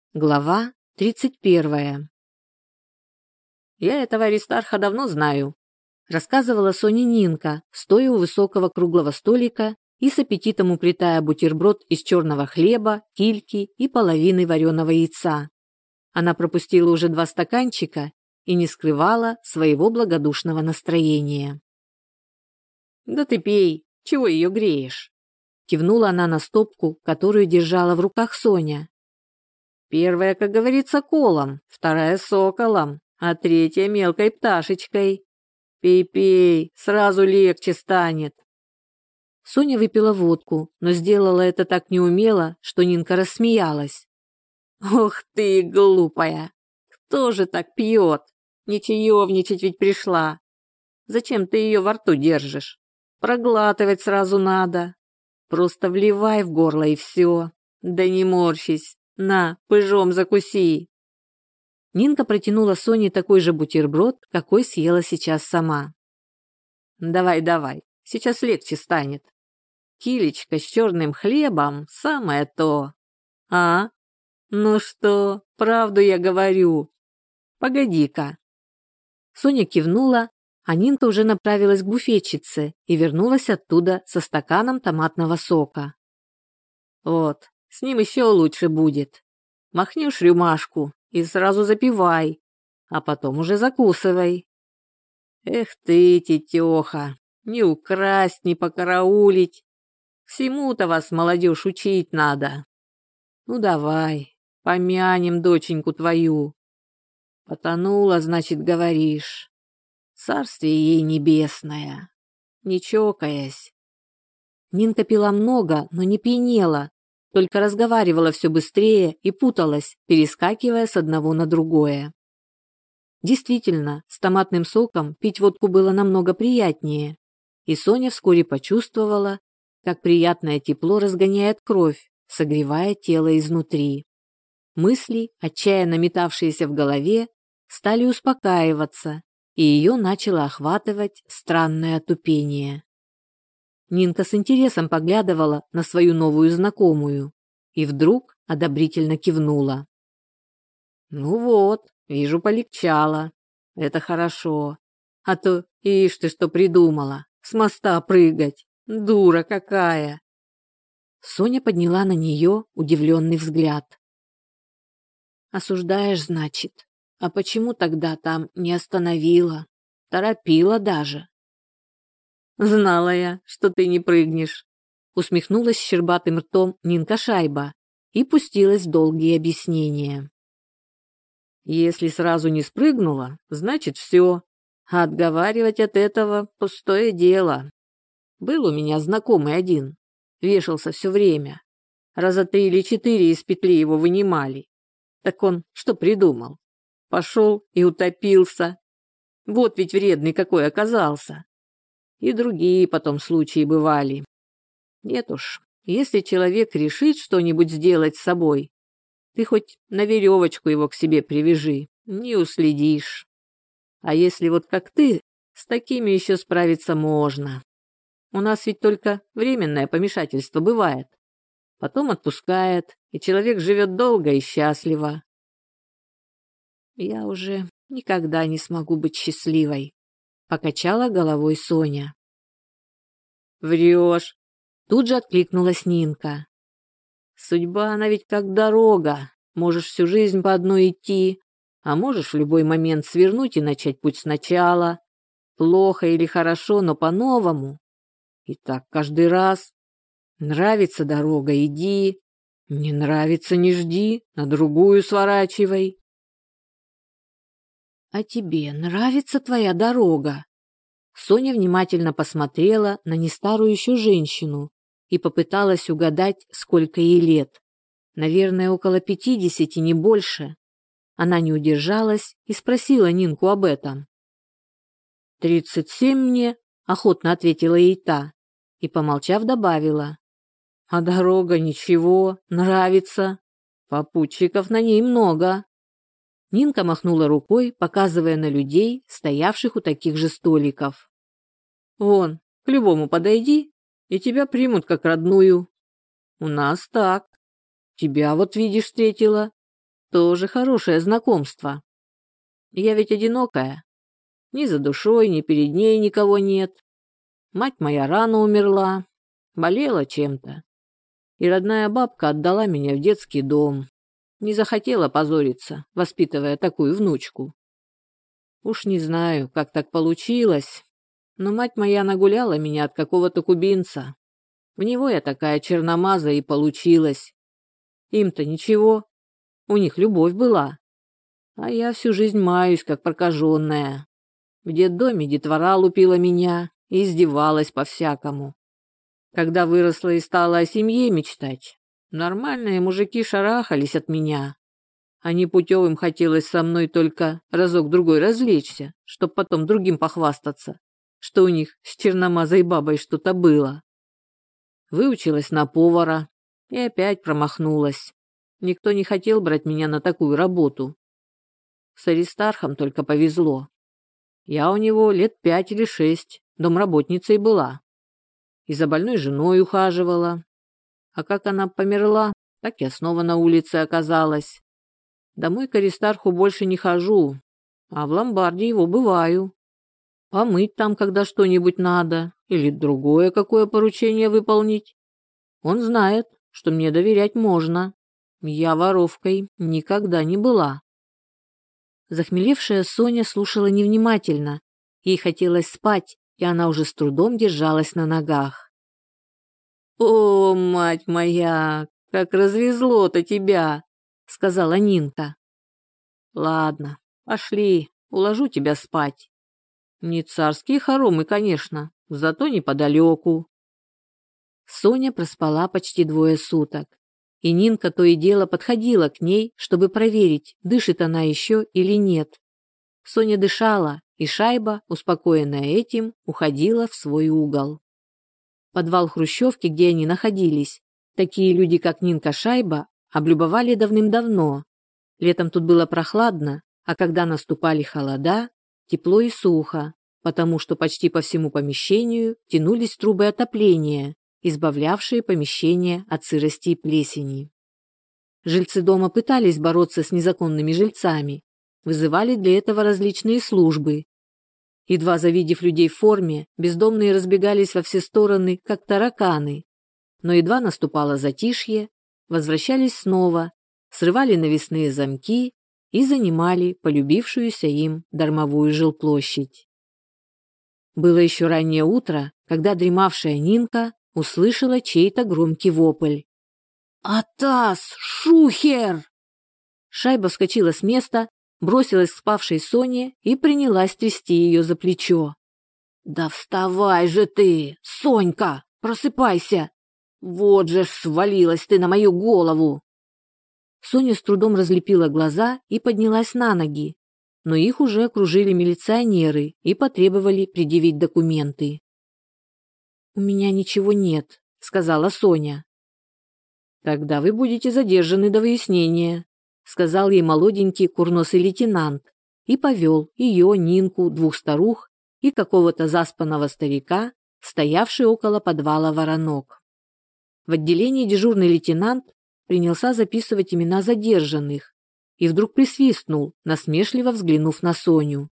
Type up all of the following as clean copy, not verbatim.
Глава 31. «Я этого Аристарха давно знаю», – рассказывала Соне Нинка, стоя у высокого круглого столика и с аппетитом уплетая бутерброд из черного хлеба, кильки и половины вареного яйца. Она пропустила уже 2 стаканчика и не скрывала своего благодушного настроения. «Да ты пей, чего ее греешь?» – кивнула она на стопку, которую держала в руках Соня. «Первая, как говорится, колом, вторая соколом, а третья мелкой пташечкой. Пей-пей, сразу легче станет». Соня выпила водку, но сделала это так неумело, что Нинка рассмеялась. «Ох ты, глупая! Кто же так пьет? Не чаевничать ведь пришла. Зачем ты ее во рту держишь? Проглатывать сразу надо. Просто вливай в горло и все. Да не морщись. На, пыжом закуси». Нинка протянула Соне такой же бутерброд, какой съела сейчас сама. «Давай, сейчас легче станет. Килечка с черным хлебом – самое то. А? Ну что, правду я говорю? Погоди-ка». Соня кивнула, а Нинка уже направилась к буфетчице и вернулась оттуда со стаканом томатного сока. «Вот. С ним еще лучше будет. Махнешь рюмашку и сразу запивай, а потом уже закусывай. Эх ты, тетеха, не украсть, не покараулить. Всему-то вас, молодежь, учить надо. Ну давай, помянем доченьку твою. Потонула, значит, говоришь. Царствие ей небесное. Не чокаясь». Нинка пила много, но не пьянела, только разговаривала все быстрее и путалась, перескакивая с одного на другое. Действительно, с томатным соком пить водку было намного приятнее, и Соня вскоре почувствовала, как приятное тепло разгоняет кровь, согревая тело изнутри. Мысли, отчаянно метавшиеся в голове, стали успокаиваться, и ее начало охватывать странное отупение. Нинка с интересом поглядывала на свою новую знакомую и вдруг одобрительно кивнула. «Ну вот, вижу, полегчало. Это хорошо. А то, ишь ты что придумала, с моста прыгать. Дура какая!» Соня подняла на нее удивленный взгляд. «Осуждаешь, значит? А почему тогда там не остановила? Торопила даже?» «Знала я, что ты не прыгнешь», — усмехнулась щербатым ртом Нинка Шайба и пустилась в долгие объяснения. «Если сразу не спрыгнула, значит все, а отговаривать от этого пустое дело. Был у меня знакомый один, вешался все время. Раза 3 или 4 из петли его вынимали. Так он что придумал? Пошел и утопился. Вот ведь вредный какой оказался. И другие потом случаи бывали. Нет уж, если человек решит что-нибудь сделать с собой, ты хоть на веревочку его к себе привяжи, не уследишь. А если вот как ты, с такими еще справиться можно. У нас ведь только временное помешательство бывает. Потом отпускает, и человек живет долго и счастливо. Я уже никогда не смогу быть счастливой, покачала головой Соня. «Врешь!» – тут же откликнулась Нинка. «Судьба, она ведь как дорога. Можешь всю жизнь по одной идти, а можешь в любой момент свернуть и начать путь сначала. Плохо или хорошо, но по-новому. И так каждый раз. Нравится дорога – иди. Не нравится – не жди, на другую сворачивай». «А тебе нравится твоя дорога?» Соня внимательно посмотрела на нестарую еще женщину и попыталась угадать, сколько ей лет. Наверное, около 50, не больше. Она не удержалась и спросила Нинку об этом. 37 мне, охотно ответила ей та, и, помолчав, добавила. А дорога ничего, нравится. Попутчиков на ней много. Нинка махнула рукой, показывая на людей, стоявших у таких же столиков. «Вон, к любому подойди, и тебя примут как родную. У нас так. Тебя вот, видишь, встретила. Тоже хорошее знакомство. Я ведь одинокая. Ни за душой, ни перед ней никого нет. Мать моя рано умерла, болела чем-то. И родная бабка отдала меня в детский дом. Не захотела позориться, воспитывая такую внучку. Уж не знаю, как так получилось, но мать моя нагуляла меня от какого-то кубинца. В него я такая черномаза и получилась. Им-то ничего, у них любовь была. А я всю жизнь маюсь, как прокаженная. В детдоме детвора лупила меня и издевалась по-всякому. Когда выросла и стала о семье мечтать, нормальные мужики шарахались от меня. А непутевым хотелось со мной только разок-другой развлечься, чтоб потом другим похвастаться, что у них с черномазой бабой что-то было. Выучилась на повара и опять промахнулась. Никто не хотел брать меня на такую работу. С Аристархом только повезло. Я у него лет 5 или 6 домработницей была. И за больной женой ухаживала. А как она померла, так я снова на улице оказалась. Домой к Аристарху больше не хожу, а в ломбарде его бываю. Помыть там, когда что-нибудь надо, или другое какое поручение выполнить. Он знает, что мне доверять можно. Я воровкой никогда не была. Захмелевшая Соня слушала невнимательно. Ей хотелось спать, и она уже с трудом держалась на ногах. «О, мать моя, как развезло-то тебя!» — сказала Нинка. «Ладно, пошли, уложу тебя спать. Не царские хоромы, конечно, зато неподалеку». Соня проспала почти 2 суток, и Нинка то и дело подходила к ней, чтобы проверить, дышит она еще или нет. Соня дышала, и Шайба, успокоенная этим, уходила в свой угол. Подвал хрущевки, где они находились, такие люди, как Нинка Шайба, облюбовали давным-давно. Летом тут было прохладно, а когда наступали холода, тепло и сухо, потому что почти по всему помещению тянулись трубы отопления, избавлявшие помещение от сырости и плесени. Жильцы дома пытались бороться с незаконными жильцами, вызывали для этого различные службы. Едва завидев людей в форме, бездомные разбегались во все стороны, как тараканы. Но едва наступало затишье, возвращались снова, срывали навесные замки и занимали полюбившуюся им дармовую жилплощадь. Было еще раннее утро, когда дремавшая Нинка услышала чей-то громкий вопль. «Атас! Шухер!» Шайба вскочила с места, бросилась к спавшей Соне и принялась трясти ее за плечо. «Да вставай же ты, Сонька, просыпайся! Вот же ж свалилась ты на мою голову!» Соня с трудом разлепила глаза и поднялась на ноги, но их уже окружили милиционеры и потребовали предъявить документы. «У меня ничего нет», — сказала Соня. «Тогда вы будете задержаны до выяснения», — сказал ей молоденький курносый лейтенант и повел ее, Нинку, 2 старух и какого-то заспанного старика, стоявший около подвала воронок. В отделении дежурный лейтенант принялся записывать имена задержанных и вдруг присвистнул, насмешливо взглянув на Соню.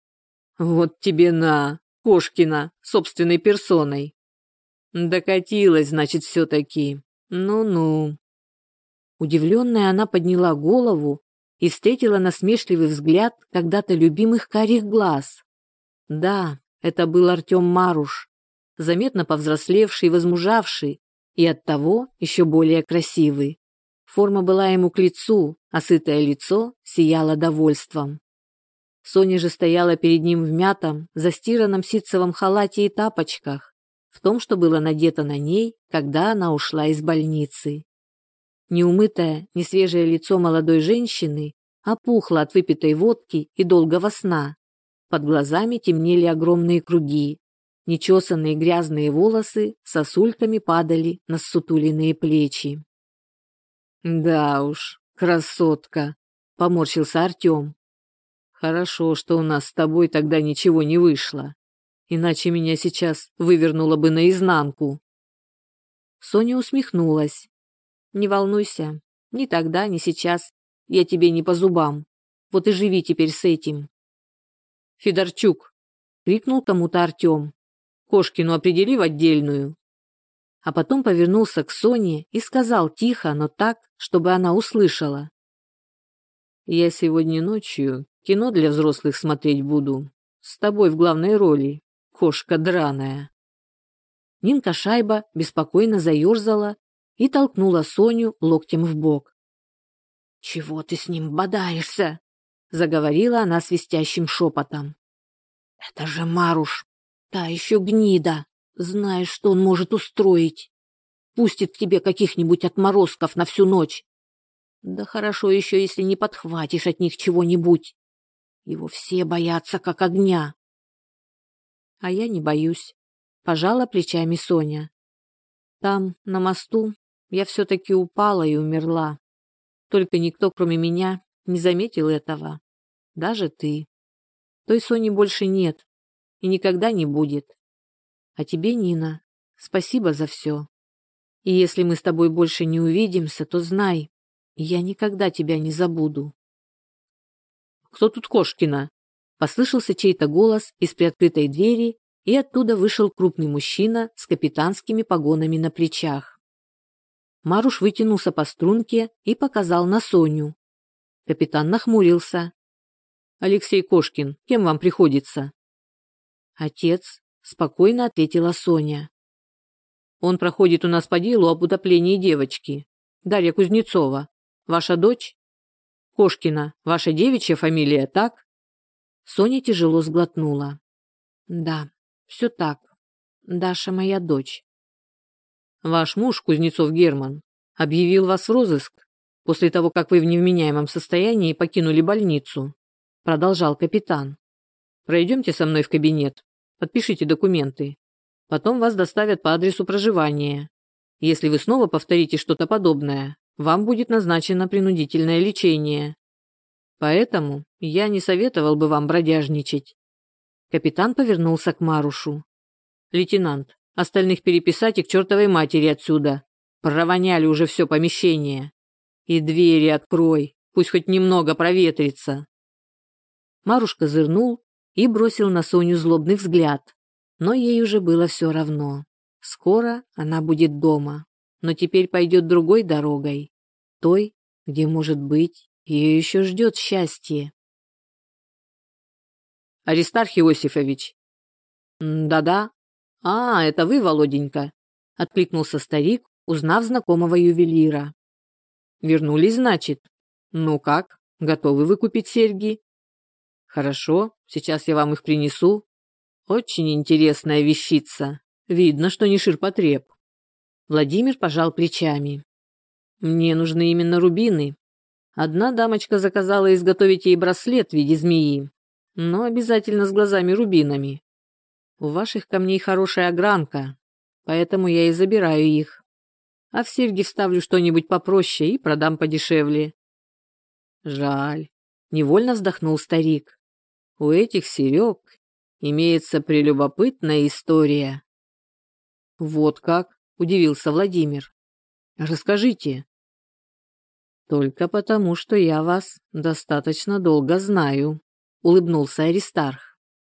«Вот тебе на, Кошкина, собственной персоной. Докатилась, значит, все-таки. Ну-ну». Удивленная, она подняла голову и встретила насмешливый взгляд когда-то любимых карих глаз. Да, это был Артем Маруш, заметно повзрослевший и возмужавший, и оттого еще более красивый. Форма была ему к лицу, а сытое лицо сияло довольством. Соня же стояла перед ним в мятом, застиранном ситцевом халате и тапочках, в том, что было надето на ней, когда она ушла из больницы. Неумытое, несвежее лицо молодой женщины опухло от выпитой водки и долгого сна. Под глазами темнели огромные круги. Нечесанные грязные волосы сосульками падали на ссутуленные плечи. «Да уж, красотка!» — поморщился Артем. «Хорошо, что у нас с тобой тогда ничего не вышло, иначе меня сейчас вывернуло бы наизнанку». Соня усмехнулась. «Не волнуйся, ни тогда, ни сейчас я тебе не по зубам. Вот и живи теперь с этим. Федорчук, крикнул кому-то Артем. Кошкину определи в отдельную. А потом повернулся к Соне и сказал тихо, но так, чтобы она услышала. Я сегодня ночью кино для взрослых смотреть буду. С тобой в главной роли, кошка драная. Нинка Шайба беспокойно заерзала и толкнула Соню локтем в бок. «Чего ты с ним бодаешься?» — заговорила она свистящим шепотом. «Это же Маруш, та еще гнида. Знаешь, что он может устроить? Пустит к тебе каких-нибудь отморозков на всю ночь. Да хорошо еще, если не подхватишь от них чего-нибудь. Его все боятся, как огня». «А я не боюсь», — пожала плечами Соня. «Там, на мосту, я все-таки упала и умерла. Только никто, кроме меня, не заметил этого. Даже ты. Той Сони больше нет и никогда не будет. А тебе, Нина, спасибо за все. И если мы с тобой больше не увидимся, то знай, я никогда тебя не забуду». «Кто тут Кошкина?» Послышался чей-то голос из приоткрытой двери, и оттуда вышел крупный мужчина с капитанскими погонами на плечах. Маруш вытянулся по струнке и показал на Соню. Капитан нахмурился. «Алексей Кошкин, кем вам приходится?» «Отец», — спокойно ответила Соня. «Он проходит у нас по делу об утоплении девочки. Дарья Кузнецова. Ваша дочь?» «Кошкина, ваша девичья фамилия, так?» Соня тяжело сглотнула. «Да, все так. Даша моя дочь». «Ваш муж, Кузнецов Герман, объявил вас в розыск после того, как вы в невменяемом состоянии покинули больницу», продолжал капитан. «Пройдемте со мной в кабинет, подпишите документы. Потом вас доставят по адресу проживания. Если вы снова повторите что-то подобное, вам будет назначено принудительное лечение. Поэтому я не советовал бы вам бродяжничать». Капитан повернулся к Марушу. «Лейтенант, остальных переписать и к чертовой матери отсюда. Провоняли уже все помещение. И двери открой, пусть хоть немного проветрится». Маруш козырнул и бросил на Соню злобный взгляд. Но ей уже было все равно. Скоро она будет дома, но теперь пойдет другой дорогой. Той, где, может быть, ее еще ждет счастье. «Аристарх Иосифович!» «Да-да. А, это вы, Володенька?» — откликнулся старик, узнав знакомого ювелира. «Вернулись, значит? Ну как, готовы выкупить серьги?» «Хорошо, сейчас я вам их принесу. Очень интересная вещица. Видно, что не ширпотреб». Владимир пожал плечами. «Мне нужны именно рубины. Одна дамочка заказала изготовить ей браслет в виде змеи, но обязательно с глазами-рубинами. У ваших камней хорошая огранка, поэтому я и забираю их. А в серьги вставлю что-нибудь попроще и продам подешевле». «Жаль», — невольно вздохнул старик. «У этих серег имеется прелюбопытная история». «Вот как?» — удивился Владимир. «Расскажите». «Только потому, что я вас достаточно долго знаю», — улыбнулся Аристарх.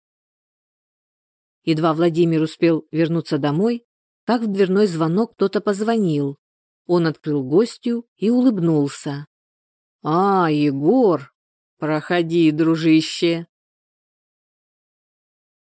Едва Владимир успел вернуться домой, как в дверной звонок кто-то позвонил. Он открыл гостю и улыбнулся. «А, Егор! Проходи, дружище!»